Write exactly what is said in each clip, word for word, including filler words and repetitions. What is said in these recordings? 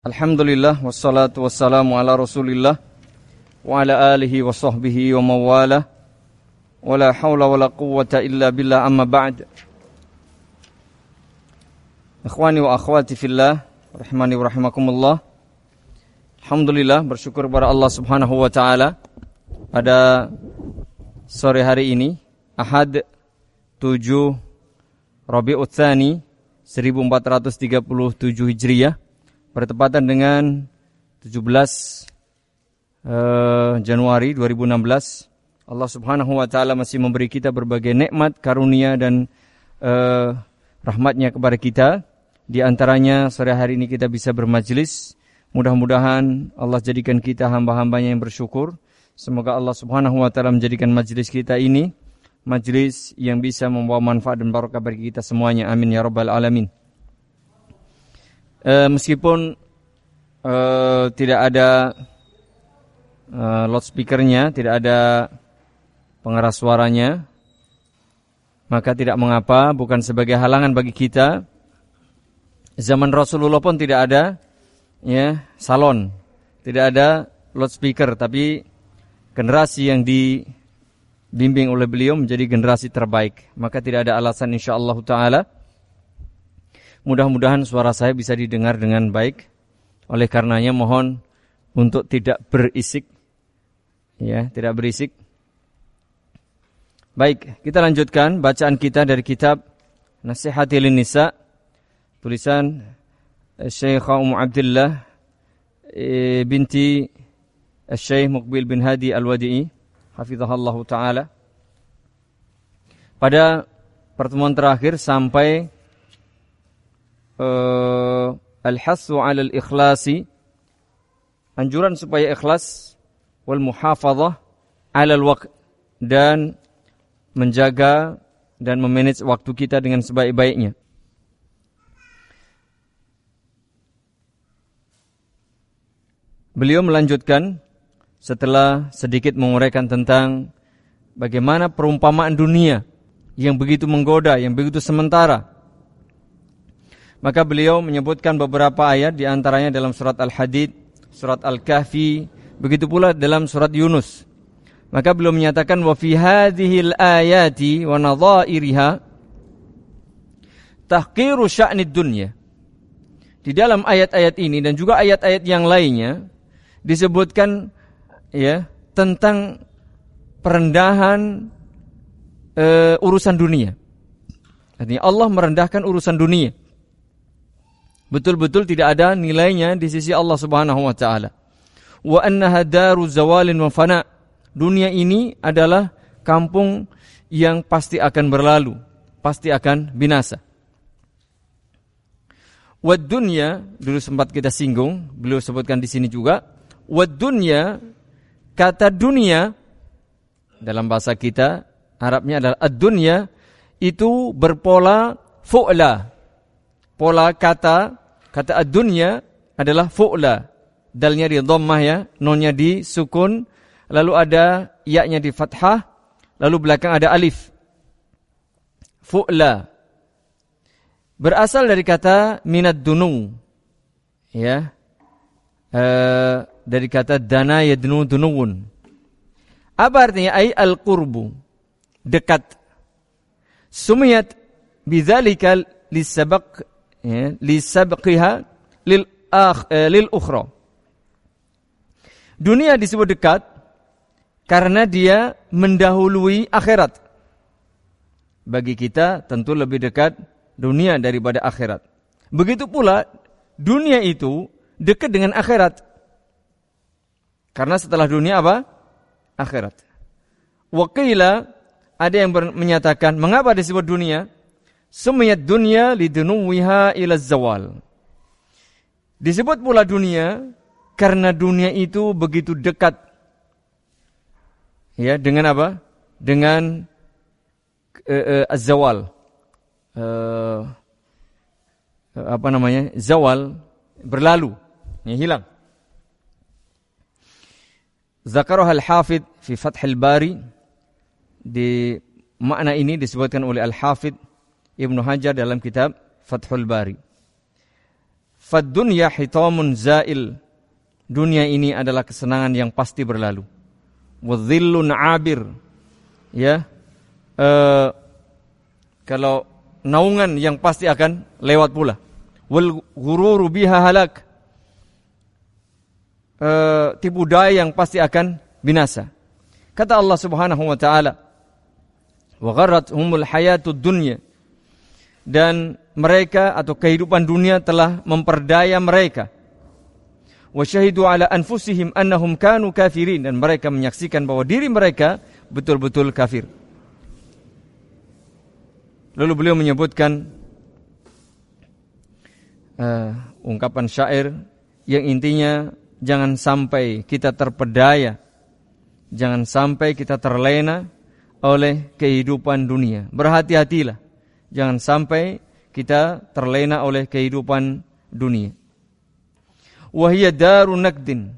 Alhamdulillah wassalatu wassalamu ala Rasulillah wa ala alihi wa sahbihi wa mawalah wa la hawla wa la quwwata illa billah amma ba'd. Ikhwani wa akhwati fillah rahimani wa rahimakumullah. Alhamdulillah, bersyukur kepada Allah Subhanahu wa taala pada sore hari ini Ahad tujuh Rabiul Tsani seribu empat ratus tiga puluh tujuh Hijriah, bertepatan dengan tujuh belas uh, Januari dua ribu enam belas. Allah Subhanahu wa taala masih memberi kita berbagai nikmat, karunia dan uh, rahmatnya kepada kita. Di antaranya sore hari ini kita bisa bermajlis. Mudah-mudahan Allah jadikan kita hamba-hambanya yang bersyukur. Semoga Allah Subhanahu wa taala menjadikan majlis kita ini majlis yang bisa membawa manfaat dan barokah bagi kita semuanya. Amin ya rabbal alamin. Uh, meskipun uh, tidak ada uh, loudspeakernya, tidak ada pengeras suaranya, maka tidak mengapa, bukan sebagai halangan bagi kita. Zaman Rasulullah pun tidak ada ya salon, tidak ada loudspeaker, tapi generasi yang dibimbing oleh beliau menjadi generasi terbaik. Maka tidak ada alasan insyaallah taala. Mudah-mudahan suara saya bisa didengar dengan baik. Oleh karenanya mohon untuk tidak berisik. Ya, tidak berisik. Baik, kita lanjutkan bacaan kita dari kitab Nasihatil Nisa, tulisan Syekhah Ummu Abdillah e, binti Syekh Muqbil bin Hadi Al-Wadi'i, hafizahullah taala. Pada pertemuan terakhir sampai Uh, al-hassu 'ala al-ikhlasi, anjuran supaya ikhlas, wal muhafadzah 'ala al-waqt, dan menjaga dan memanage waktu kita dengan sebaik-baiknya. Beliau melanjutkan setelah sedikit menguraikan tentang bagaimana perumpamaan dunia yang begitu menggoda, yang begitu sementara. Maka beliau menyebutkan beberapa ayat, di antaranya dalam surat Al-Hadid, surat Al-Kahfi, begitu pula dalam surat Yunus. Maka beliau menyatakan wa fi hadhil ayati wa nadha'iriha tahqiru sya'nid dunya. Di dalam ayat-ayat ini dan juga ayat-ayat yang lainnya disebutkan ya tentang perendahan e, urusan dunia. Artinya Allah merendahkan urusan dunia. Betul-betul tidak ada nilainya di sisi Allah Subhanahu wa taala. Wa annaha daru zawalin wa fana. Dunia ini adalah kampung yang pasti akan berlalu, pasti akan binasa. Wa dunya, dulu sempat kita singgung, beliau sebutkan di sini juga, wa dunya, kata dunia dalam bahasa kita Arabnya adalah ad-dunya, itu berpola fu'la. Pola kata Kata ad-dunya adalah fu'la. Dalnya di dhammah ya, nonnya di sukun, lalu ada ya-nya di fathah, lalu belakang ada alif. Fu'la. Berasal dari kata minad dunu. Ya. E, dari kata dana yadnu dunuwun. Apa artinya? Ay al-qurbu. Dekat. Sumiyat bidzalika lisabaq ya, li sabqiha lil akh eh, lil ukhra. Dunia disebut dekat karena dia mendahului akhirat. Bagi kita tentu lebih dekat dunia daripada akhirat. Begitu pula dunia itu dekat dengan akhirat. Karena setelah dunia apa? Akhirat. Wa qila, ada yang menyatakan mengapa disebut dunia? Sumiyat dunya lidunuwiha ila zawal. Disebut pula dunia karena dunia itu begitu dekat. Ya, dengan apa? Dengan uh, uh, az-zawal. Uh, uh, apa namanya? Zawal, berlalu, ya, hilang. Zakarah al-Hafidh fi Fathul Bari. Di makna ini disebutkan oleh Al-Hafidh Ibnu Hajar dalam kitab Fathul Bari. Fad-dunya hitamun zail. Dunia ini adalah kesenangan yang pasti berlalu. Wadhillun 'abir. Ya. Uh, kalau naungan yang pasti akan lewat pula. Wal ghururu biha halak. Uh, tipu daya yang pasti akan binasa. Kata Allah Subhanahu wa taala, "Wa gharrathumul hayatud dunya." Dan mereka atau kehidupan dunia telah memperdaya mereka. Wa syahidu ala anfusihim annahum kanu kafirin, dan mereka menyaksikan bahwa diri mereka betul-betul kafir. Lalu beliau menyebutkan uh, ungkapan syair yang intinya jangan sampai kita terpedaya, jangan sampai kita terlena oleh kehidupan dunia. Berhati-hatilah, jangan sampai kita terlena oleh kehidupan dunia. Wahia darun nakdin.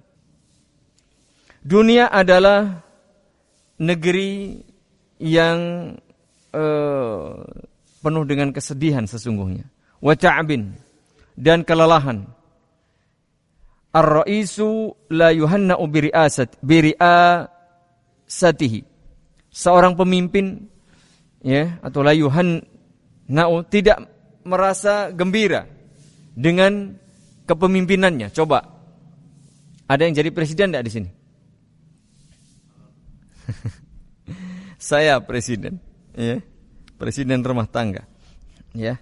Dunia adalah negeri yang uh, penuh dengan kesedihan sesungguhnya. Wa ta'bin, dan kelelahan. Ar-ra'isu la yuhanna'u biri'asat biri'asatihi. Seorang pemimpin ya atau la yuhanna'u tidak merasa gembira dengan kepemimpinannya. Coba, ada yang jadi presiden enggak di sini? Saya presiden, ya, presiden rumah tangga, ya.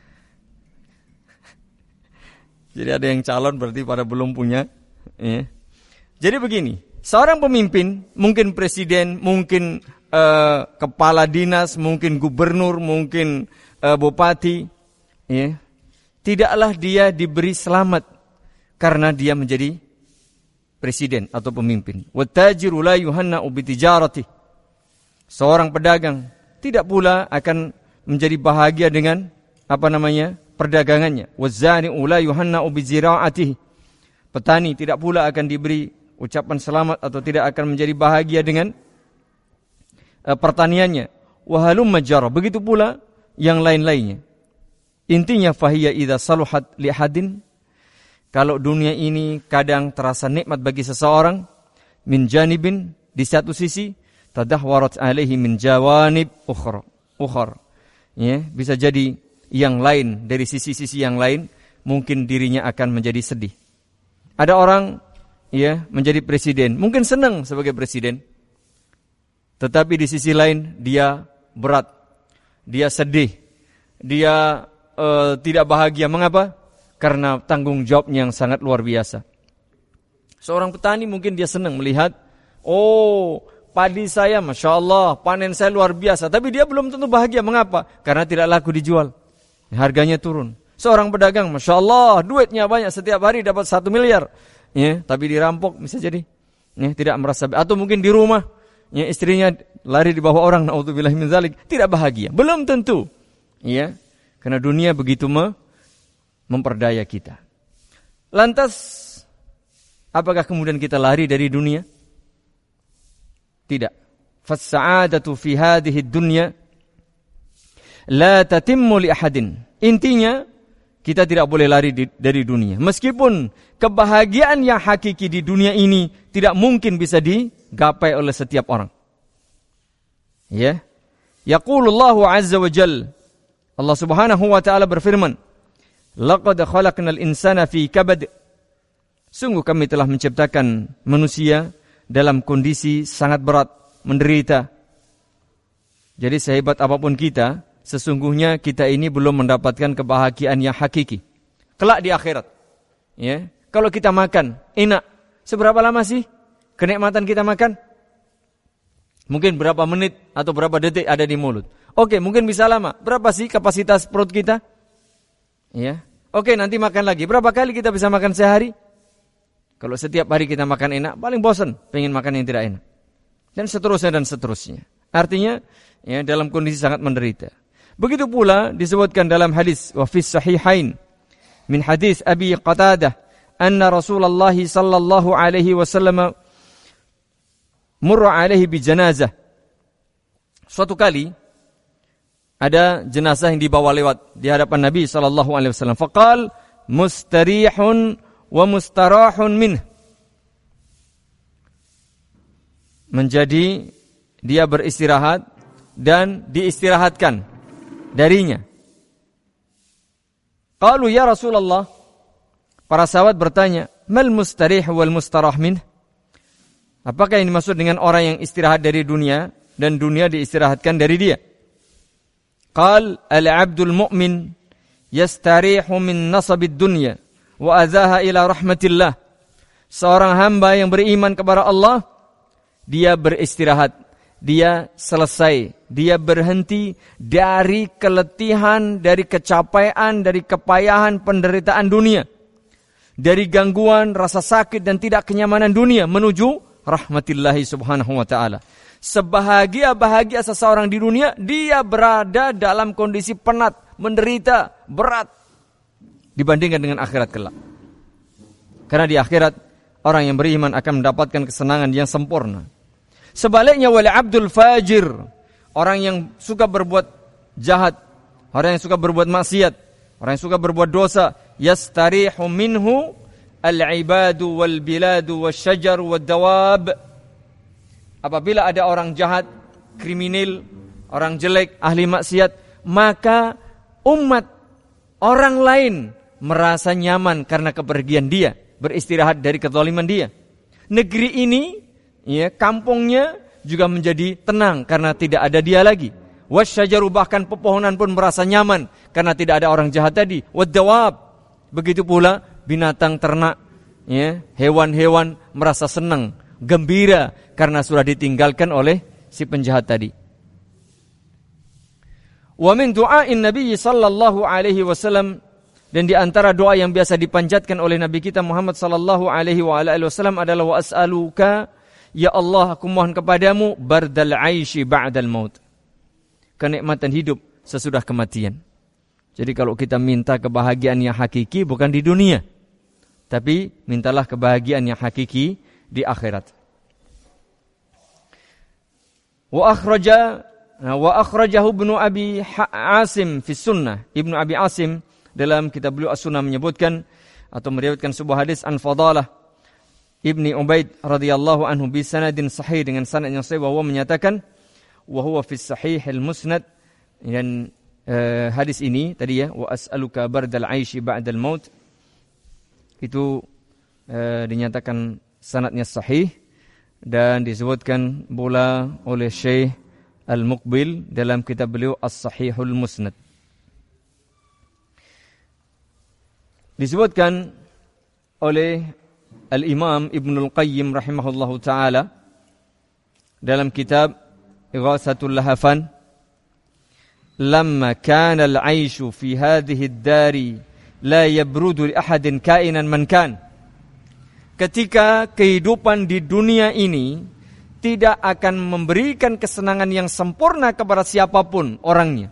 Jadi ada yang calon berarti pada belum punya, ya. Jadi begini, seorang pemimpin, mungkin presiden, mungkin uh, kepala dinas, mungkin gubernur, mungkin uh, bupati, ya. Tidaklah dia diberi selamat karena dia menjadi presiden atau pemimpin. Wattajiru la yuhanna'u bitijarati. Seorang pedagang tidak pula akan menjadi bahagia dengan apa namanya? Perdagangannya. Wazani'u la yuhanna'u bizira'atihi. Petani tidak pula akan diberi ucapan selamat atau tidak akan menjadi bahagia dengan uh, pertaniannya. Wa halumma jarra. Begitu pula yang lain-lainnya. Intinya fahiyya idza saluhat li hadin, kalau dunia ini kadang terasa nikmat bagi seseorang, min janibin, di satu sisi, tadahwarat alaihi min jawanib ukhra ukhar. Ya, bisa jadi yang lain, dari sisi-sisi yang lain mungkin dirinya akan menjadi sedih. Ada orang ya menjadi presiden, mungkin senang sebagai presiden, tetapi di sisi lain dia berat, dia sedih, dia Uh, tidak bahagia. Mengapa? Karena tanggung jawabnya yang sangat luar biasa. Seorang petani mungkin dia senang melihat, oh padi saya Masya Allah, panen saya luar biasa. Tapi dia belum tentu bahagia. Mengapa? Karena tidak laku dijual, harganya turun. Seorang pedagang Masya Allah, duitnya banyak, setiap hari dapat satu miliar, ya, tapi dirampok bisa jadi, ya, tidak merasa. Atau mungkin di rumah, ya, istrinya lari di bawah orang, naudzubillahi min dzalik, tidak bahagia. Belum tentu, ya. Karena dunia begitu memperdaya kita. Lantas, apakah kemudian kita lari dari dunia? Tidak. Fas-sa'adatu fi hadhihi dunya la tatimmu li ahadin. Intinya, kita tidak boleh lari di, dari dunia. Meskipun kebahagiaan yang hakiki di dunia ini tidak mungkin bisa digapai oleh setiap orang. Ya. Yaqulullahu azza wa jalla, Allah Subhanahu wa taala berfirman, "Laqad khalaqnal insana fi kabad." Sungguh kami telah menciptakan manusia dalam kondisi sangat berat, menderita. Jadi sehebat apapun kita, sesungguhnya kita ini belum mendapatkan kebahagiaan yang hakiki. Kelak di akhirat, ya. Kalau kita makan enak, seberapa lama sih kenikmatan kita makan? Mungkin berapa menit atau berapa detik ada di mulut. Oke, mungkin bisa lama. Berapa sih kapasitas perut kita? Ya. Oke, nanti makan lagi. Berapa kali kita bisa makan sehari? Kalau setiap hari kita makan enak, paling bosan pengen makan yang tidak enak. Dan seterusnya dan seterusnya. Artinya, ya, dalam kondisi sangat menderita. Begitu pula disebutkan dalam hadis wa fis sahihain min hadis Abi Qatadah anna Rasulullah sallallahu alaihi wasallam murra alaihi bi janazah. Suatu kali ada jenazah yang dibawa lewat di hadapan Nabi sallallahu alaihi wasallam. Faqal mustarihun wa mustarahun minh. Menjadi dia beristirahat dan diistirahatkan darinya. Qalu ya Rasulullah, para sahabat bertanya, mal mustarih wal mustarah minh? Apakah yang dimaksud dengan orang yang istirahat dari dunia dan dunia diistirahatkan dari dia? Qal al-'abdul mu'min yastarihu min nasabid dunya wa adzaha ila rahmatillah. Seorang hamba yang beriman kepada Allah, dia beristirahat, dia selesai, dia berhenti dari keletihan, dari kecapaian, dari kepayahan penderitaan dunia, dari gangguan, rasa sakit dan tidak kenyamanan dunia menuju rahmatillahi subhanahu wa ta'ala. Sebahagia-bahagia seseorang di dunia, dia berada dalam kondisi penat, menderita, berat dibandingkan dengan akhirat kelak. Karena di akhirat orang yang beriman akan mendapatkan kesenangan yang sempurna. Sebaliknya wal abdul fajir, orang yang suka berbuat jahat, orang yang suka berbuat maksiat, orang yang suka berbuat dosa, yastarihu minhu al-ibadu wal biladu wasyajar wad dawab. Apabila ada orang jahat, kriminal, orang jelek, ahli maksiat, maka umat orang lain merasa nyaman karena kepergian dia, beristirahat dari kezaliman dia. Negeri ini, ya, kampungnya juga menjadi tenang karena tidak ada dia lagi. Wasyajaru, bahkan pepohonan pun merasa nyaman karena tidak ada orang jahat tadi. Wadawab, begitu pula binatang ternak, ya, hewan-hewan merasa senang, gembira karena sudah ditinggalkan oleh si penjahat tadi. Wa min du'ain Nabi sallallahu alaihi wasallam, dan di antara doa yang biasa dipanjatkan oleh Nabi kita Muhammad sallallahu alaihi wa alihi wasallam adalah wa as'aluka, ya Allah, aku mohon kepadamu bardal aishi ba'dal maut, kenikmatan hidup sesudah kematian. Jadi kalau kita minta kebahagiaan yang hakiki bukan di dunia, tapi mintalah kebahagiaan yang hakiki di akhirat. Wa akhraja wa akhrajahu Ibnu Abi Asim fi Sunnah. Ibnu Abi Asim dalam kitab beliau As-Sunnah menyebutkan atau meriwayatkan sebuah hadis an Fadalah Ibni Ubaid radhiyallahu anhu bi sanadin sahih, dengan sanad yang sahih, bahwa menyatakan wa huwa fi sahih al-musnad, dan eh, hadis ini tadi, ya, wa as'aluka bardal aishi ba'dal maut, itu eh, dinyatakan sanadnya sahih dan disebutkan pula oleh Syekh Al-Muqbil dalam kitab beliau As-Sahihul Musnad. Disebutkan oleh Al-Imam Ibnul Qayyim rahimahullahu ta'ala dalam kitab Ighatsatul Lahafan, lamma kana al-'aishu fi hadhihi ad-dari la yabrudu li ahadin kainan man kan. Ketika kehidupan di dunia ini tidak akan memberikan kesenangan yang sempurna kepada siapapun orangnya.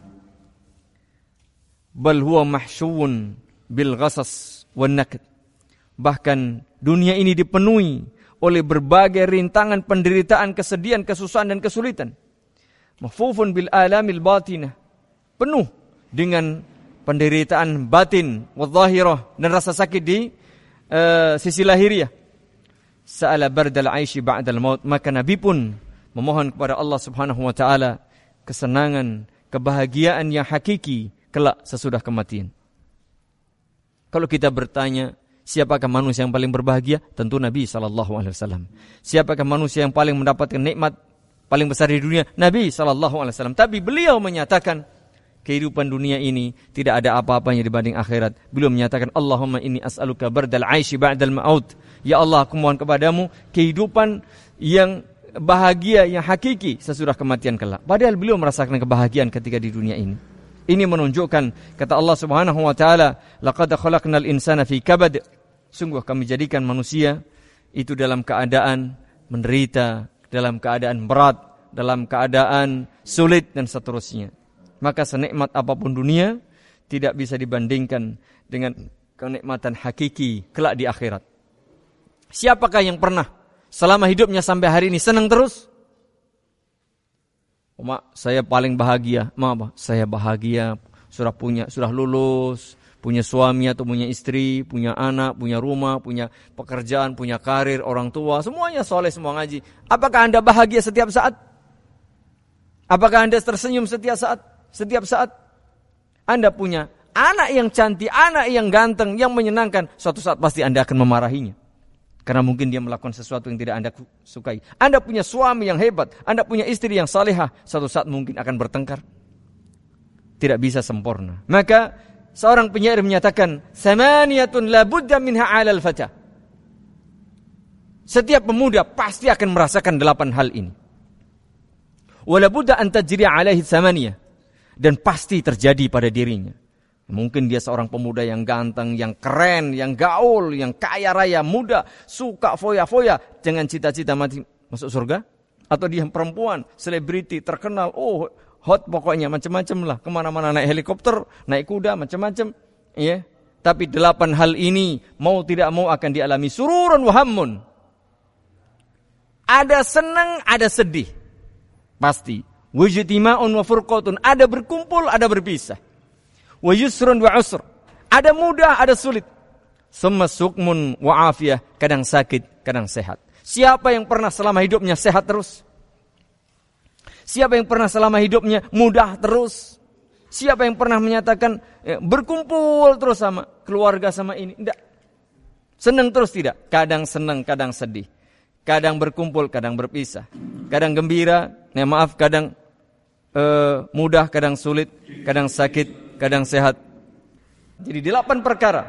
Bal huwa mahsyuun bil ghasas wan nakd. Bahkan dunia ini dipenuhi oleh berbagai rintangan, penderitaan, kesedihan, kesusahan dan kesulitan. Mahfufun bil alamil batinah, penuh dengan penderitaan batin, wadh-dhahirah, dan rasa sakit di Uh, sisi lahiriah. Sa'ala bardal aishi ba'dal maut, maka Nabi pun memohon kepada Allah Subhanahu wa taala kesenangan, kebahagiaan yang hakiki kelak sesudah kematian. Kalau kita bertanya, siapakah manusia yang paling berbahagia? Tentu Nabi sallallahu alaihi wasallam. Siapakah manusia yang paling mendapatkan nikmat paling besar di dunia? Nabi sallallahu alaihi wasallam. Tapi beliau menyatakan kehidupan dunia ini tidak ada apa-apanya dibanding akhirat. Beliau menyatakan, Allahumma inni as'aluka bardal aishi ba'dal maut. Ya Allah, aku mohon kepadamu kehidupan yang bahagia, yang hakiki sesudah kematian kelak. Padahal beliau merasakan kebahagiaan ketika di dunia ini. Ini menunjukkan, kata Allah Subhanahu wa taala, laqad khalaqnal insana fi kabad. Sungguh kami jadikan manusia itu dalam keadaan menderita, dalam keadaan berat, dalam keadaan sulit dan seterusnya. Maka senikmat apapun dunia tidak bisa dibandingkan dengan kenikmatan hakiki kelak di akhirat. Siapakah yang pernah selama hidupnya sampai hari ini senang terus? Oh, mak, saya paling bahagia. Mak, saya bahagia, sudah punya, sudah lulus, punya suami atau punya istri, punya anak, punya rumah, punya pekerjaan, punya karir, orang tua, semuanya soleh, semua ngaji. Apakah Anda bahagia setiap saat? Apakah Anda tersenyum setiap saat? Setiap saat Anda punya anak yang cantik, anak yang ganteng, yang menyenangkan, suatu saat pasti Anda akan memarahinya. Karena mungkin dia melakukan sesuatu yang tidak Anda sukai. Anda punya suami yang hebat, Anda punya istri yang salehah, suatu saat mungkin akan bertengkar. Tidak bisa sempurna. Maka seorang penyair menyatakan, "Samaniyatun la budda minha 'alal fata." Setiap pemuda pasti akan merasakan delapan hal ini. Wala budda an tajri 'alaihi samaniyah. Dan pasti terjadi pada dirinya. Mungkin dia seorang pemuda yang ganteng, yang keren, yang gaul, yang kaya raya, muda, suka foya-foya dengan cita-cita mati masuk surga. Atau dia perempuan, selebriti, terkenal, oh hot pokoknya, macam-macam lah. Kemana-mana naik helikopter, naik kuda, macam-macam. Ya. Tapi delapan hal ini mau tidak mau akan dialami. Sururun wahammun. Ada senang, ada sedih. Pasti. Wujtima'un wa furqatun. Ada berkumpul, ada berpisah. Wa yusrun wa usr. Ada mudah, ada sulit. Summa sukmun wa afiyah. Kadang sakit, kadang sehat. Siapa yang pernah selama hidupnya sehat terus? Siapa yang pernah selama hidupnya mudah terus? Siapa yang pernah menyatakan ya, berkumpul terus sama keluarga sama ini? Tidak. Senang terus tidak? Kadang senang, kadang sedih. Kadang berkumpul, kadang berpisah. Kadang gembira, ya maaf, kadang uh, mudah, kadang sulit, kadang sakit, kadang sehat. Jadi delapan perkara.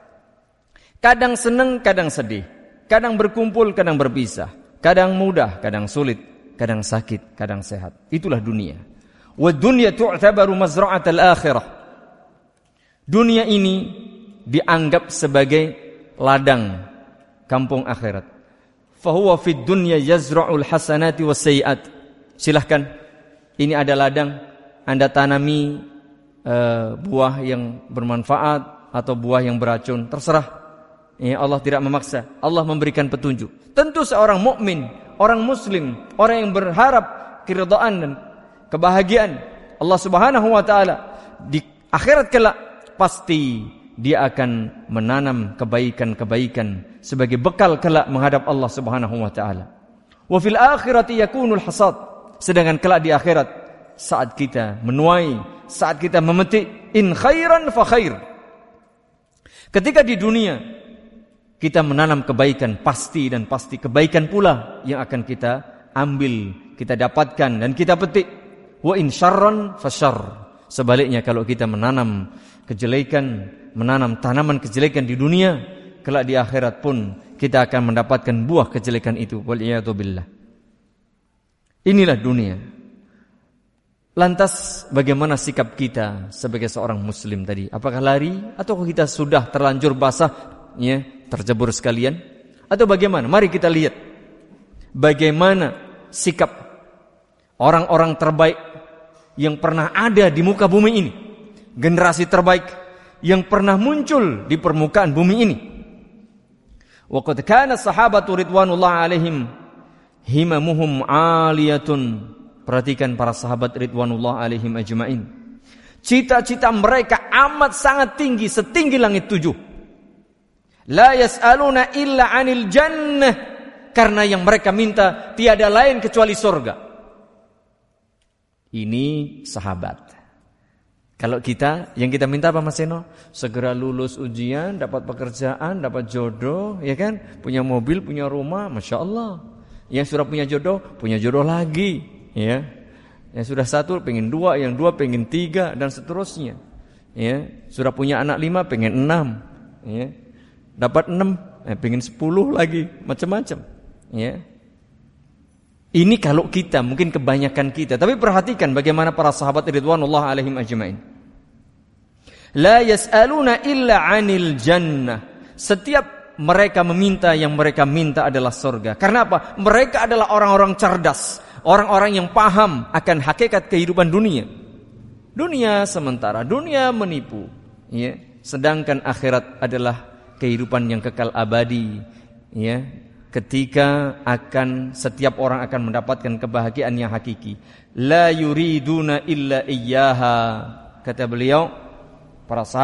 Kadang senang, kadang sedih. Kadang berkumpul, kadang berpisah. Kadang mudah, kadang sulit. Kadang sakit, kadang sehat. Itulah dunia. Wa dunya tu'tabaru mazra'atal akhirah. Dunia ini dianggap sebagai ladang kampung akhirat. Fahuwa fid dunya yazra'ul hasanati was sayiat. Silahkan. Ini ada ladang. Anda tanami Uh, buah yang bermanfaat atau buah yang beracun, terserah. Ya, Allah tidak memaksa. Allah memberikan petunjuk. Tentu seorang mukmin, orang muslim, orang yang berharap keridhaan dan kebahagiaan Allah Subhanahu wa taala di akhirat kelak, pasti dia akan menanam kebaikan-kebaikan sebagai bekal kelak menghadap Allah Subhanahu wa taala. Wa fil akhirati yakunul hasad. Sedangkan kelak di akhirat, saat kita menuai, saat kita memetik, in khairan fa khair. Ketika di dunia kita menanam kebaikan, pasti dan pasti kebaikan pula yang akan kita ambil, kita dapatkan dan kita petik. Wa in syarran fa syarr. Sebaliknya kalau kita menanam kejelekan, menanam tanaman kejelekan di dunia, kelak di akhirat pun kita akan mendapatkan buah kejelekan itu. Wal iyadu billah. Inilah dunia. Lantas bagaimana sikap kita sebagai seorang muslim tadi? Apakah lari atau kita sudah terlanjur basah, ya, terjebur sekalian? Atau bagaimana? Mari kita lihat bagaimana sikap orang-orang terbaik yang pernah ada di muka bumi ini. Generasi terbaik yang pernah muncul di permukaan bumi ini. Wa qad kana sahabatu ridwanullah alaihim himamuhum aliyatun. Perhatikan para sahabat ridwanullah alaihim ajma'in. Cita-cita mereka amat sangat tinggi, setinggi langit tujuh. La yas'aluna illa 'anil jannah. Karena yang mereka minta tiada lain kecuali surga. Ini sahabat. Kalau kita, yang kita minta apa Mas Seno? Segera lulus ujian, dapat pekerjaan, dapat jodoh, ya kan? Punya mobil, punya rumah, Masya Allah. Yang sudah punya jodoh, punya jodoh lagi. Ya, yang sudah satu pengen dua, yang dua pengen tiga dan seterusnya. Ya, sudah punya anak lima pengen enam. Ya, dapat enam, eh, pengen sepuluh lagi, macam-macam. Ya, ini kalau kita, mungkin kebanyakan kita. Tapi perhatikan bagaimana para sahabat ridwanullah alaihim ajma'in. La yas'aluna illa 'anil jannah. Setiap mereka meminta, yang mereka minta adalah surga. Karena apa? Mereka adalah orang-orang cerdas. Orang-orang yang paham akan hakikat kehidupan dunia. Dunia sementara, dunia menipu, ya. Sedangkan akhirat adalah kehidupan yang kekal abadi, ya. Ketika akan setiap orang akan mendapatkan kebahagiaan yang hakiki. La yuriduna illa iyyaha. Kata beliau, para sahabat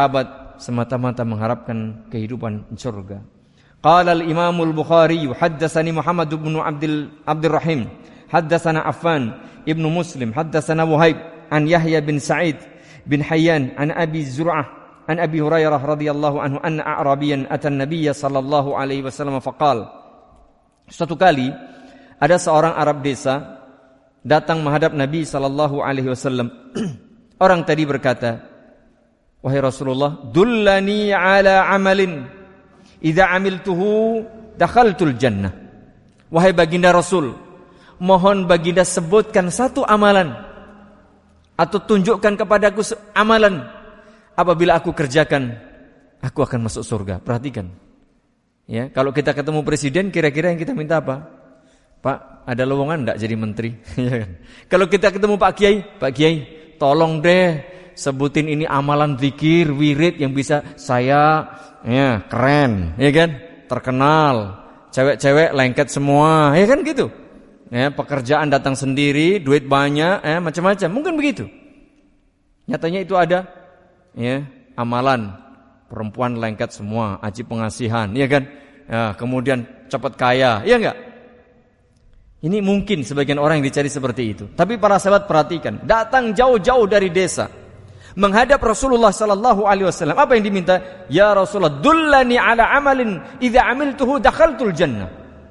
semata-mata mengharapkan kehidupan surga. Qala al-Imam al-Bukhari haddatsani Muhammad bin Abdul Abdurrahim haddatsana Affan ibnu Muslim haddatsana Wahib an Yahya bin Sa'id bin Hayyan an Abi Zur'ah an Abi Hurairah radhiyallahu anhu anna a'rabiyan atan nabiyya sallallahu alaihi wasallam faqala. Suatu kali ada seorang Arab desa datang menghadap Nabi sallallahu alaihi wasallam. Orang tadi berkata, "Wahai Rasulullah, dullani ala amalin idza amiltuhu dakhaltul jannah." Wahai baginda Rasul, mohon baginda sebutkan satu amalan atau tunjukkan kepadaku amalan, apabila aku kerjakan aku akan masuk surga. Perhatikan. Ya, kalau kita ketemu presiden, kira-kira yang kita minta apa? Pak, ada lowongan enggak jadi menteri? Kalau kita ketemu Pak Kiai, Pak Kiai, tolong deh sebutin ini amalan zikir, wirid yang bisa saya ya keren, ya kan? Terkenal, cewek-cewek lengket semua, ya kan gitu. Ya, pekerjaan datang sendiri, duit banyak, ya macam-macam. Mungkin begitu. Nyatanya itu ada ya, amalan perempuan lengket semua, aji pengasihan, ya kan? Ya, kemudian cepat kaya, ya enggak? Ini mungkin sebagian orang yang dicari seperti itu. Tapi para sahabat perhatikan, datang jauh-jauh dari desa menghadap Rasulullah sallallahu alaihi wasallam. Apa yang diminta? Ya Rasulullah, dullani ala amalin idza amiltuhu dakhaltul jannah.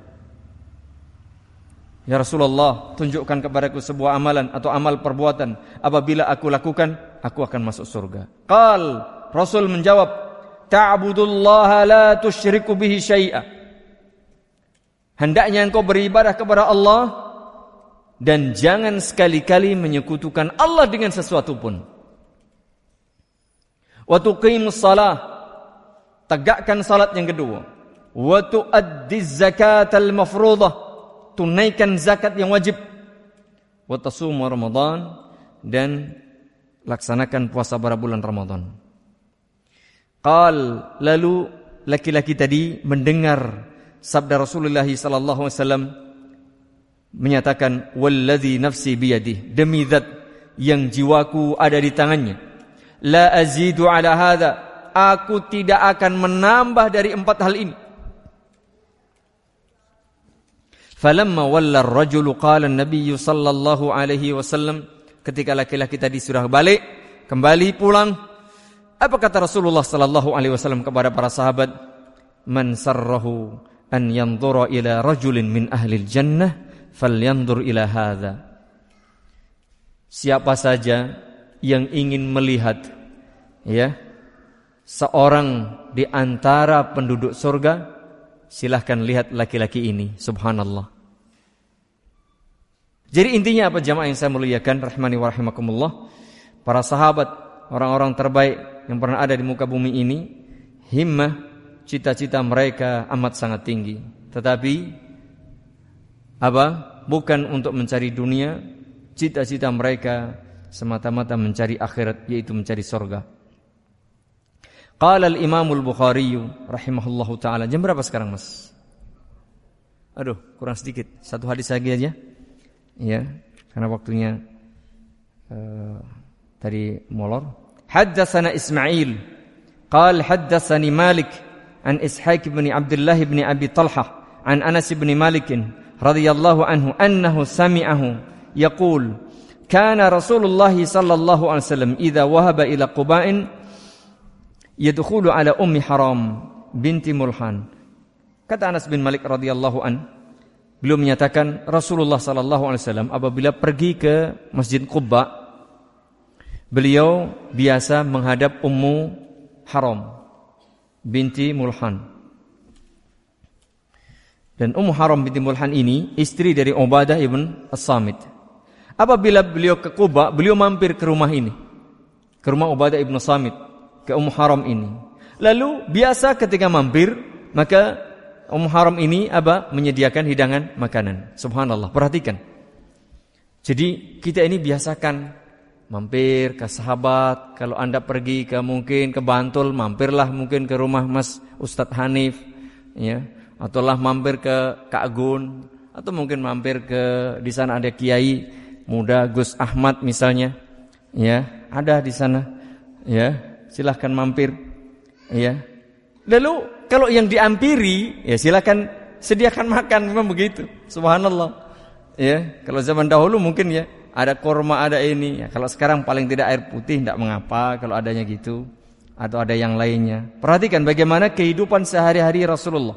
Ya Rasulullah, tunjukkan kepadaku sebuah amalan atau amal perbuatan, apabila aku lakukan, aku akan masuk surga. Qal, Rasul menjawab, ta'budullaha la tusyriku bihi syai'a. Hendaknya engkau beribadah kepada Allah dan jangan sekali-kali menyekutukan Allah dengan sesuatu pun. Wa tuqimus shalah, tegakkan salat yang kedua. Wa tuaddiz zakatal mafruḍah, tunaikan zakat yang wajib. Wa tasum Ramadan, dan laksanakan puasa pada bulan Ramadan. Qal, lalu laki-laki tadi mendengar sabda Rasulullah sallallahu alaihi wasallam menyatakan, walladzi nafsi biyadihi, demi zat yang jiwaku ada di tangannya, la azidu ala hadza, aku tidak akan menambah dari empat hal ini. Falamma walla ar-rajulu qala an-nabiy sallallahu alaihi wasallam, ketika laki-laki tadi sudah balik, kembali pulang, apa kata Rasulullah sallallahu alaihi wasallam kepada para sahabat? Man sarrahu an yanzura ila rajulin min ahli jannah falyanzur ila hadza. Siapa saja yang ingin melihat ya seorang di antara penduduk surga, silahkan lihat laki-laki ini. Subhanallah. Jadi intinya apa jamaah yang saya muliakan rahmani wa rahimakumullah, para sahabat, orang-orang terbaik yang pernah ada di muka bumi ini, himmah, cita-cita mereka amat sangat tinggi. Tetapi apa? Bukan untuk mencari dunia, cita-cita mereka semata-mata mencari akhirat, yaitu mencari surga. Qala al-Imam al-Bukhari rahimahullahu taala. Jam berapa sekarang, Mas? Aduh, kurang sedikit. Satu hadis lagi aja. Ya, karena waktunya uh, tadi molor. Haddatsana Ismail qala haddatsani Malik an Ishaq bin Abdullah bin Abi Talhah an Anas bin Malik radhiyallahu anhu annahu sami'ahu yaqul kana Rasulullah sallallahu alaihi wasallam idza wahaba ila Quba'in yadkhulu ala ummi Haram binti Mulhan. Kata Anas bin Malik radhiyallahu an, beliau menyatakan Rasulullah sallallahu alaihi wasallam apabila pergi ke Masjid Quba, beliau biasa menghadap Ummu Haram binti Mulhan. Dan Ummu Haram binti Mulhan ini istri dari Ubadah ibn As-Samit. Apabila beliau ke Quba, beliau mampir ke rumah ini, ke rumah Ubadah ibn As-Samit, ke Ummu Haram ini. Lalu biasa ketika mampir, maka Ummu Haram ini apa? Menyediakan hidangan makanan. Subhanallah, perhatikan. Jadi kita ini biasakan mampir ke sahabat. Kalau Anda pergi ke mungkin ke Bantul, mampirlah mungkin ke rumah Mas Ustadz Hanif, ya, ataulah mampir ke Kak Agun, atau mungkin mampir ke di sana ada Kiai muda Gus Ahmad misalnya, ya, ada di sana, ya, silahkan mampir. Ya. Lalu kalau yang diampiri, ya silakan sediakan makan, memang begitu. Subhanallah. Ya, kalau zaman dahulu mungkin ya ada korma, ada ini. Ya, kalau sekarang paling tidak air putih tidak mengapa kalau adanya gitu, atau ada yang lainnya. Perhatikan bagaimana kehidupan sehari-hari Rasulullah.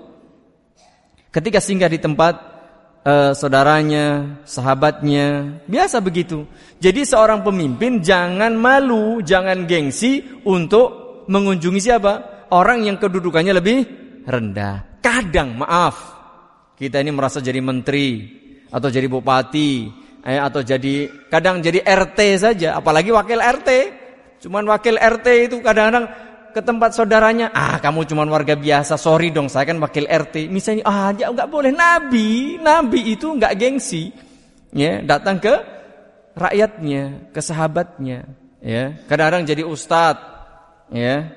Ketika singgah di tempat uh, saudaranya, sahabatnya, biasa begitu. Jadi seorang pemimpin jangan malu, jangan gengsi untuk mengunjungi siapa? Orang yang kedudukannya lebih rendah. Kadang, maaf, kita ini merasa jadi menteri atau jadi bupati, eh, atau jadi kadang jadi R T saja, apalagi wakil R T. Cuman wakil R T itu kadang-kadang ke tempat saudaranya, ah kamu cuman warga biasa, sorry dong, saya kan wakil R T. Misalnya, ah enggak boleh. Nabi, Nabi itu enggak gengsi, ya, datang ke rakyatnya, ke sahabatnya, ya. Kadang-kadang jadi ustadz, ya.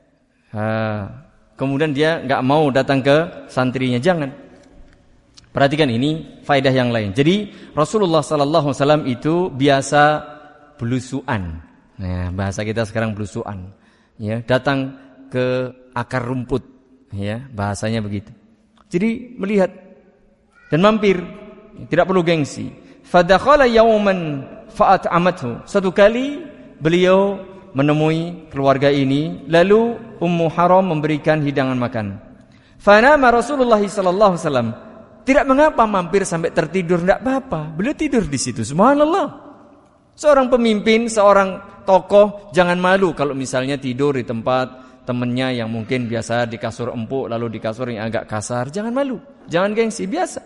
Ha, kemudian dia enggak mau datang ke santrinya, jangan. Perhatikan ini faedah yang lain. Jadi Rasulullah sallallahu alaihi wasallam itu biasa belusuan. Nah, bahasa kita sekarang belusuan. Ya, datang ke akar rumput, ya, bahasanya begitu. Jadi melihat dan mampir, tidak perlu gengsi. Fadakhala yauman fa'at'amathu. Satu kali beliau menemui keluarga ini, lalu Ummu Haram memberikan hidangan makan. Fanama Rasulullah sallallahu alaihi wasallam. Tidak mengapa mampir sampai tertidur, tidak apa-apa. Beliau tidur di situ. Subhanallah. Seorang pemimpin, seorang tokoh jangan malu kalau misalnya tidur di tempat temannya yang mungkin biasa di kasur empuk, lalu di kasur yang agak kasar. Jangan malu, jangan gengsi, biasa.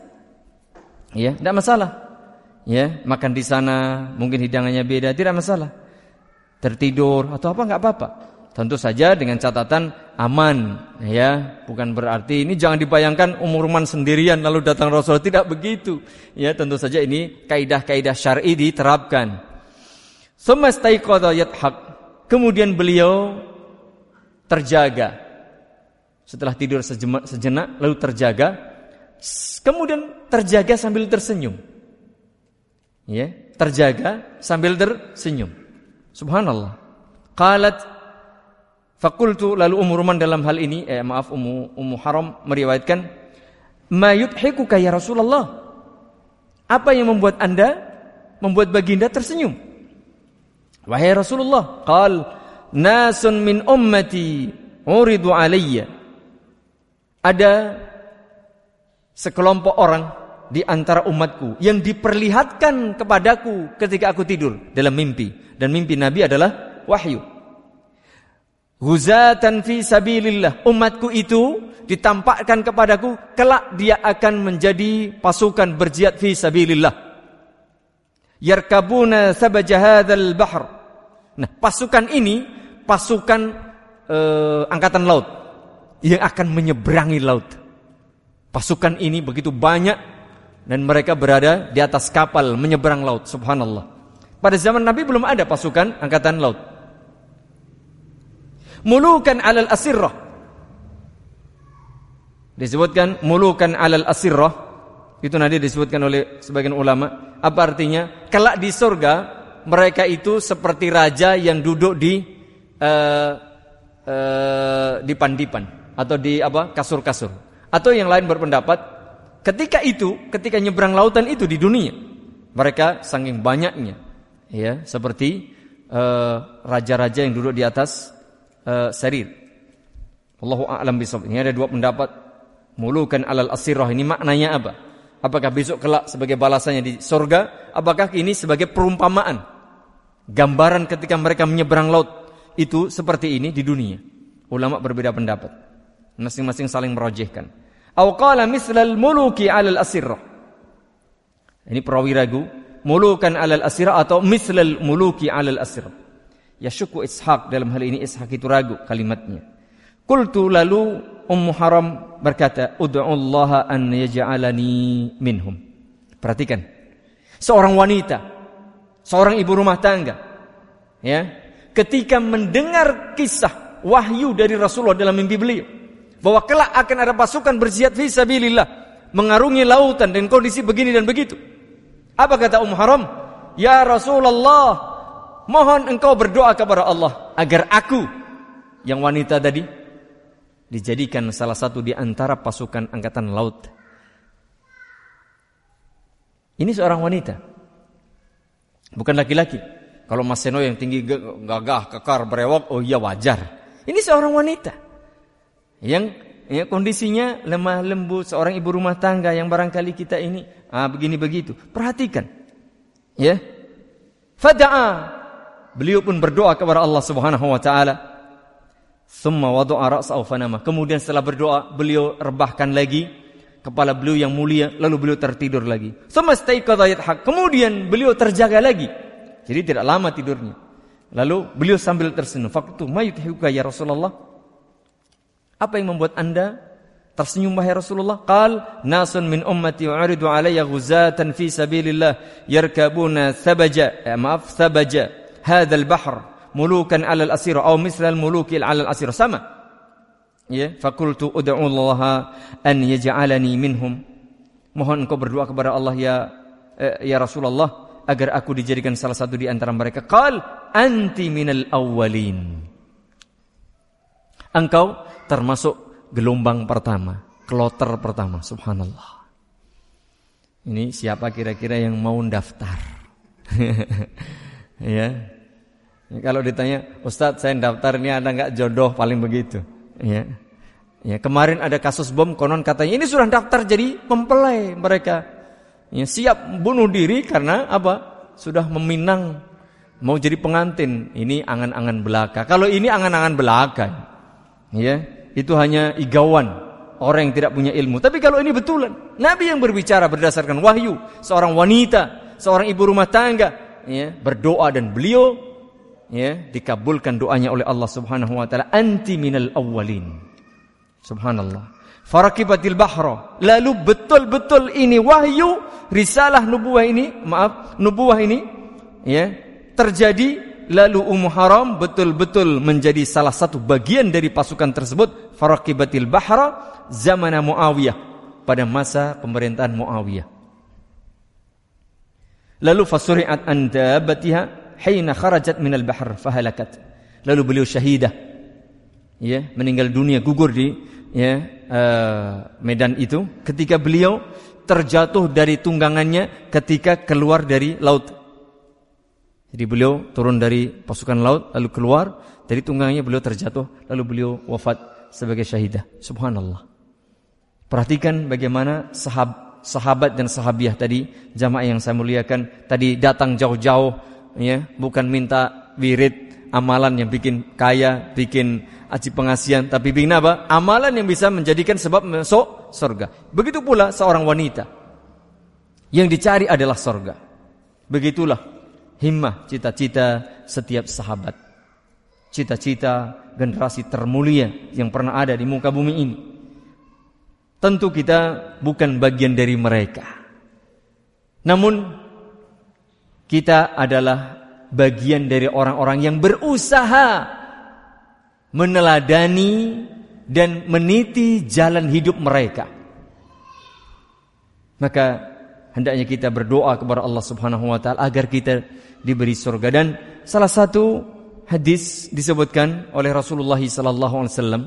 Ya, tidak masalah. Ya, makan di sana, mungkin hidangannya beda, tidak masalah. Tertidur atau apa enggak apa-apa. Tentu saja dengan catatan aman, ya, bukan berarti ini jangan dibayangkan umurman sendirian lalu datang Rasul, tidak begitu. Ya, tentu saja ini kaidah-kaidah syar'i diterapkan. Sumastaiqadha yathaq. Kemudian beliau terjaga. Setelah tidur sejenak lalu terjaga. Kemudian terjaga sambil tersenyum. Ya, terjaga sambil tersenyum. Subhanallah. Qalat faqultu, lalu Ummu Ruman dalam hal ini eh maaf Ummu Ummu Haram meriwayatkan, ma yudhikuka ya Rasulullah? Apa yang membuat Anda, membuat baginda tersenyum? Wahai Rasulullah, qal nasun min ummati uridu alayya. Ada sekelompok orang di antara umatku yang diperlihatkan kepadaku ketika aku tidur dalam mimpi, dan mimpi Nabi adalah wahyu. Ghuzatan fi sabilillah, umatku itu ditampakkan kepadaku kelak dia akan menjadi pasukan berjihad fi sabilillah. Yarkabuna sabaja hadzal bahr. Nah, pasukan ini pasukan eh, angkatan laut yang akan menyeberangi laut. Pasukan ini begitu banyak dan mereka berada di atas kapal menyeberang laut. Subhanallah. Pada zaman Nabi belum ada pasukan angkatan laut. Mulukan alal asirrah. Disebutkan mulukan alal asirrah. Itu nanti disebutkan oleh sebagian ulama. Apa artinya? Kelak di surga mereka itu seperti raja yang duduk di uh, uh, dipan-dipan atau di apa? kasur-kasur. Atau yang lain berpendapat ketika itu, ketika nyebrang lautan itu di dunia, mereka saking banyaknya, ya, seperti uh, raja-raja yang duduk di atas Uh, sarir. Wallahu a'lam bishawab. Ini ada dua pendapat. Mulukan alal asirrah ini maknanya apa? Apakah besok kelak sebagai balasannya di surga? Apakah ini sebagai perumpamaan? Gambaran ketika mereka menyeberang laut itu seperti ini di dunia. Ulama berbeda pendapat. Masing-masing saling merojihkan. Aw qala mislal muluki alal asirrah. Ini perawi ragu. Mulukan alal asirrah atau mislal muluki alal asirrah. Yasyuku Ishaq, dalam hal ini Ishaq itu ragu kalimatnya. Qultu, lalu Ummu Haram berkata, ud'ullaha an yaj'alani minhum. Perhatikan, seorang wanita, seorang ibu rumah tangga, ya, ketika mendengar kisah wahyu dari Rasulullah dalam mimpi beliau bahwa kelak akan ada pasukan berjihad fi sabilillah mengarungi lautan dan kondisi begini dan begitu. Apa kata Ummu Haram? Ya Rasulullah, mohon engkau berdoa kepada Allah agar aku, yang wanita tadi, dijadikan salah satu di antara pasukan angkatan laut. Ini seorang wanita, bukan laki-laki. Kalau Mas Seno yang tinggi gagah, kekar, berewok, oh iya wajar. Ini seorang wanita yang ya, kondisinya lemah lembut, seorang ibu rumah tangga yang barangkali kita ini ah, begini begitu. Perhatikan, ya. Fada'a, beliau pun berdoa kepada Allah Subhanahu Wa Taala. Thumma wada'a ra'sahu fanama. Kemudian setelah berdoa, beliau rebahkan lagi kepala beliau yang mulia, lalu beliau tertidur lagi. Thumma istayqadha yadhhak. Kemudian beliau terjaga lagi. Jadi tidak lama tidurnya. Lalu beliau sambil tersenyum. Faqtu ma yudhikuka ya Rasulullah? Apa yang membuat Anda tersenyum wahai Rasulullah? Qal nasun min ummati uridu alayya ghuzatan fi sabilillah yarkabuna thabaja eh, maaf thabaja hadzal bahr mulukan 'alal asir aw misral muluki 'alal asir sama. Ya, faqultu ud'u Allah an yaj'alani minhum. Mohon engkau berdoa kepada Allah ya eh, ya Rasulullah agar aku dijadikan salah satu di antara mereka. Qal anti minal awwalin. Engkau termasuk gelombang pertama, kloter pertama. Subhanallah. Ini siapa kira-kira yang mau daftar? Ya. Kalau ditanya, Ustadz saya daftar ini ada enggak jodoh, paling begitu. Ya. Ya, kemarin ada kasus bom, konon katanya ini sudah daftar jadi mempelai mereka. Ya, siap bunuh diri karena apa? Sudah meminang mau jadi pengantin. Ini angan-angan belaka. Kalau ini angan-angan belaka, ya, itu hanya igauan orang yang tidak punya ilmu. Tapi kalau ini betulan, Nabi yang berbicara berdasarkan wahyu, seorang wanita, seorang ibu rumah tangga, ya, berdoa dan beliau, ya, dikabulkan doanya oleh Allah Subhanahu Wa Taala. Anti minal awwalin. Subhanallah. Farakibatil bahra. Lalu betul-betul ini wahyu, risalah nubuwah ini, maaf, nubuwah ini, ya, terjadi. Lalu Ummu Haram betul-betul menjadi salah satu bagian dari pasukan tersebut. Farakibatil bahra zamana Muawiyah, pada masa pemerintahan Muawiyah. Lalu fasuri'at an dabatiha hina kharajat minal bahr fahalakat. Lalu beliau syahidah, ya, meninggal dunia, gugur di ya uh, medan itu ketika beliau terjatuh dari tunggangannya ketika keluar dari laut. Jadi beliau turun dari pasukan laut lalu keluar dari tunggangannya, beliau terjatuh lalu beliau wafat sebagai syahidah. Subhanallah. Perhatikan bagaimana sahab, sahabat dan sahabiah tadi, jamaah yang saya muliakan, tadi datang jauh-jauh, ya, bukan minta wirid amalan yang bikin kaya, bikin aji pengasihan, tapi bikin apa? Amalan yang bisa menjadikan sebab masuk surga. Begitu pula seorang wanita, yang dicari adalah surga. Begitulah himmah, cita-cita setiap sahabat, cita-cita generasi termulia yang pernah ada di muka bumi ini. Tentu kita bukan bagian dari mereka, namun kita adalah bagian dari orang-orang yang berusaha meneladani dan meniti jalan hidup mereka. Maka hendaknya kita berdoa kepada Allah Subhanahu Wa Taala agar kita diberi surga. Dan salah satu hadis disebutkan oleh Rasulullah sallallahu alaihi wasallam,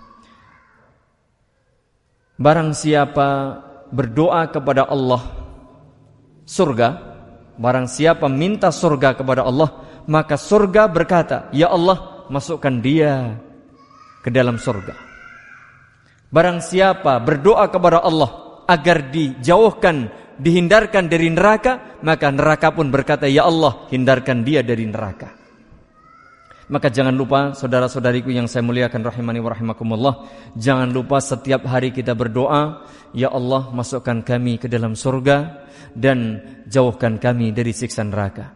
barang siapa berdoa kepada Allah surga, barang siapa minta surga kepada Allah, maka surga berkata, ya Allah, masukkan dia ke dalam surga. Barang siapa berdoa kepada Allah agar dijauhkan, dihindarkan dari neraka, maka neraka pun berkata, ya Allah, hindarkan dia dari neraka. Maka jangan lupa, saudara-saudariku yang saya muliakan rahimani wa rahimakumullah, jangan lupa setiap hari kita berdoa, ya Allah, masukkan kami ke dalam surga dan jauhkan kami dari siksa neraka.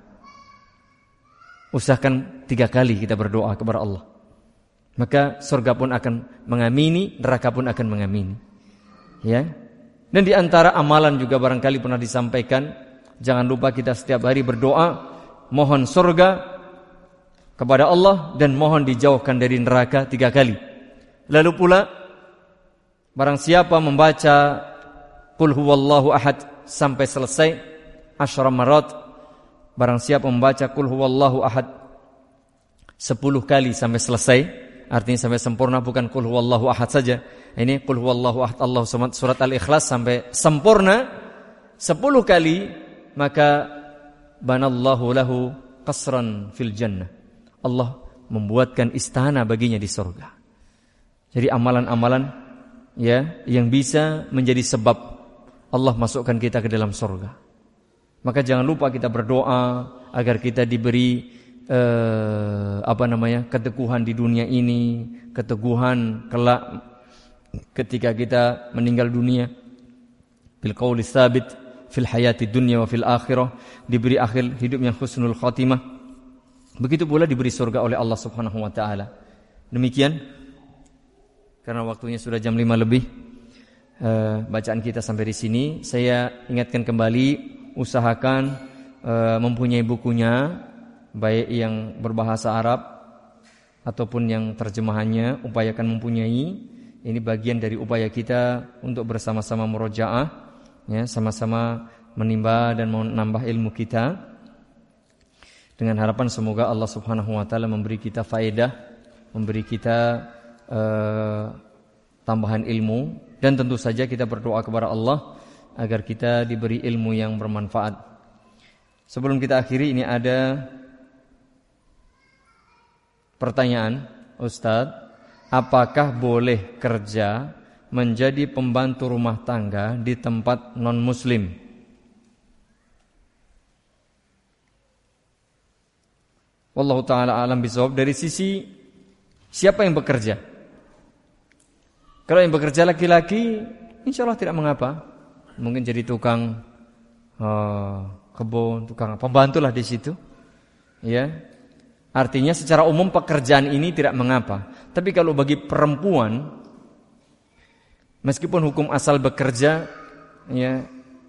Usahakan tiga kali kita berdoa kepada Allah, maka surga pun akan mengamini, neraka pun akan mengamini, ya. Dan di antara amalan juga barangkali pernah disampaikan, jangan lupa kita setiap hari berdoa mohon surga kepada Allah dan mohon dijauhkan dari neraka tiga kali. Lalu pula barang siapa membaca Qul huwallahu ahad sampai selesai asyra marat, barang siapa membaca Qul huwallahu ahad sepuluh kali sampai selesai artinya sampai sempurna, bukan qul huwallahu ahad saja. Ini qul huwallahu ahad Allahu samad surat Al-Ikhlas sampai sempurna sepuluh kali, maka banallahu lahu qasran fil jannah. Allah membuatkan istana baginya di surga. Jadi amalan-amalan ya yang bisa menjadi sebab Allah masukkan kita ke dalam surga. Maka jangan lupa kita berdoa agar kita diberi eh, apa namanya keteguhan di dunia ini, keteguhan kelak ketika kita meninggal dunia. Bil qauli tsabit fil hayati dunya wa fil akhirah, diberi akhir hidup yang husnul khatimah. Begitu pula diberi surga oleh Allah Subhanahu wa taala. Demikian, karena waktunya sudah jam lima lebih, eh, bacaan kita sampai di sini. Saya ingatkan kembali, usahakan eh, mempunyai bukunya, baik yang berbahasa Arab ataupun yang terjemahannya, upayakan mempunyai. Ini bagian dari upaya kita untuk bersama-sama murojaah, ya, sama-sama menimba dan menambah ilmu kita. Dengan harapan semoga Allah Subhanahu wa taala memberi kita faedah, memberi kita uh, tambahan ilmu, dan tentu saja kita berdoa kepada Allah agar kita diberi ilmu yang bermanfaat. Sebelum kita akhiri, ini ada pertanyaan, Ustadz, apakah boleh kerja menjadi pembantu rumah tangga di tempat non-muslim? Wallahu ta'ala alam bisawab. Dari sisi siapa yang bekerja? Kalau yang bekerja laki-laki, insya Allah tidak mengapa. Mungkin jadi tukang uh, kebun, tukang pembantulah di situ. Ya, artinya secara umum pekerjaan ini tidak mengapa. Tapi kalau bagi perempuan, meskipun hukum asal bekerja, ya,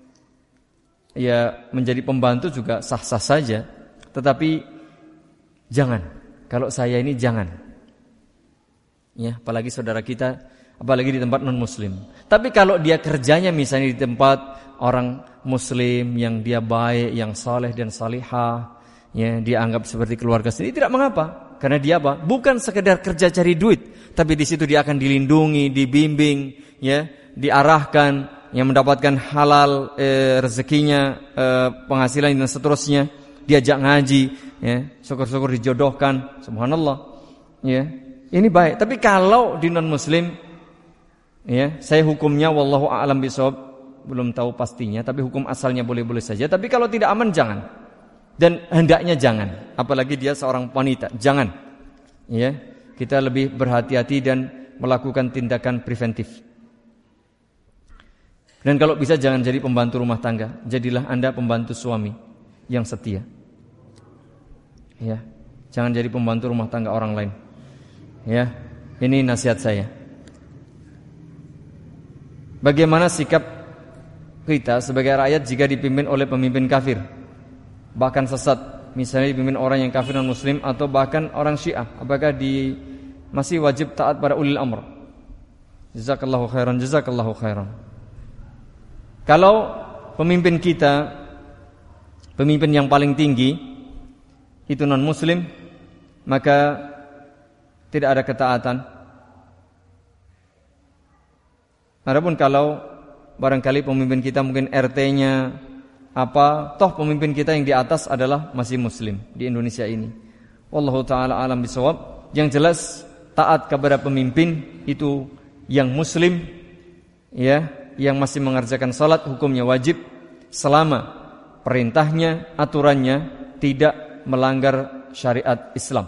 ya menjadi pembantu juga sah-sah saja. Tetapi jangan, kalau saya ini jangan. Ya, apalagi saudara kita, apalagi di tempat non-muslim. Tapi kalau dia kerjanya misalnya di tempat orang muslim yang dia baik, yang saleh dan salihah, ya, dia anggap seperti keluarga sendiri, tidak mengapa. Karena dia apa? Bukan sekedar kerja cari duit, tapi di situ dia akan dilindungi, dibimbing, ya, diarahkan, yang mendapatkan halal eh, rezekinya, eh, penghasilan dan seterusnya. Diajak ngaji, ya, syukur-syukur dijodohkan, subhanallah, ya, ini baik. Tapi kalau di non muslim, ya, saya hukumnya wallahu a'lam bishawab, belum tahu pastinya, tapi hukum asalnya boleh-boleh saja. Tapi kalau tidak aman jangan, dan hendaknya jangan, apalagi dia seorang wanita, jangan, ya, kita lebih berhati-hati dan melakukan tindakan preventif. Dan kalau bisa jangan jadi pembantu rumah tangga, jadilah Anda pembantu suami yang setia. Ya, jangan jadi pembantu rumah tangga orang lain. Ya, ini nasihat saya. Bagaimana sikap kita sebagai rakyat jika dipimpin oleh pemimpin kafir, bahkan sesat, misalnya dipimpin orang yang kafir non muslim atau bahkan orang Syiah, apakah di masih wajib taat pada ulil amr? Jazakallahu khairan, jazakallahu khairan. Kalau pemimpin kita, pemimpin yang paling tinggi itu non-muslim, maka tidak ada ketaatan. Adapun kalau barangkali pemimpin kita mungkin R T-nya apa, toh pemimpin kita yang di atas adalah masih muslim di Indonesia ini. Wallahu ta'ala alam bisawab. Yang jelas taat kepada pemimpin itu yang muslim, ya, yang masih mengerjakan salat, hukumnya wajib selama perintahnya, aturannya tidak melanggar syariat Islam.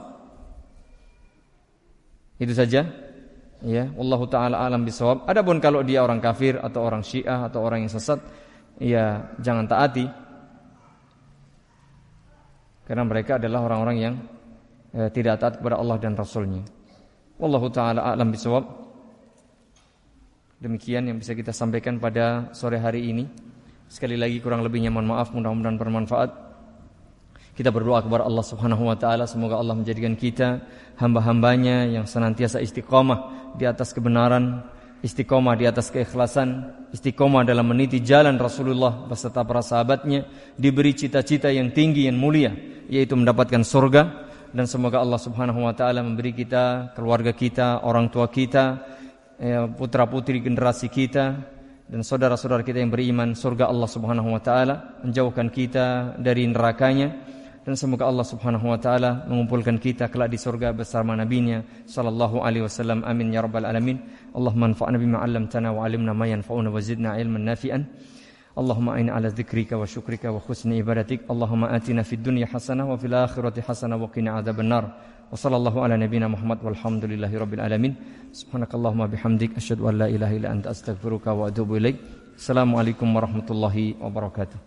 Itu saja, ya, wallahu taala alam bisawab. Adapun kalau dia orang kafir atau orang Syiah atau orang yang sesat, ya jangan taati, karena mereka adalah orang-orang yang ya, tidak taat kepada Allah dan Rasul-Nya. Wallahu taala alam bisawab. Demikian yang bisa kita sampaikan pada sore hari ini. Sekali lagi kurang lebihnya mohon maaf, mudah-mudahan bermanfaat. Kita berdoa kepada Allah Subhanahu wa taala, semoga Allah menjadikan kita hamba-hambanya yang senantiasa istiqomah di atas kebenaran, istiqomah di atas keikhlasan, istiqomah dalam meniti jalan Rasulullah beserta para sahabatnya, diberi cita-cita yang tinggi yang mulia, yaitu mendapatkan surga, dan semoga Allah Subhanahu wa taala memberi kita, keluarga kita, orang tua kita, putra-putri generasi kita dan saudara-saudara kita yang beriman surga Allah Subhanahu wa taala, menjauhkan kita dari nerakanya. Dan semoga Allah Subhanahu wa taala mengumpulkan kita kelak di surga bersama nabinya sallallahu alaihi wasallam. Amin ya rabbal alamin. Allahumma anfa'na bima 'allamtana wa 'allimna ma yanfa'una wa zidna ilman nafi'an. Allahumma a'inna 'ala dzikrika wa syukrika wa husni ibadatik. Allahumma atina fid dunya hasanah wa fil akhirati hasanah wa qina adzabannar. Wa sallallahu ala nabiyyina Muhammad walhamdulillahi rabbil alamin. Subhanakallahumma bihamdik asyhadu an la ilaha illa anta astaghfiruka wa atubu ilaik. Assalamualaikum warahmatullahi wabarakatuh.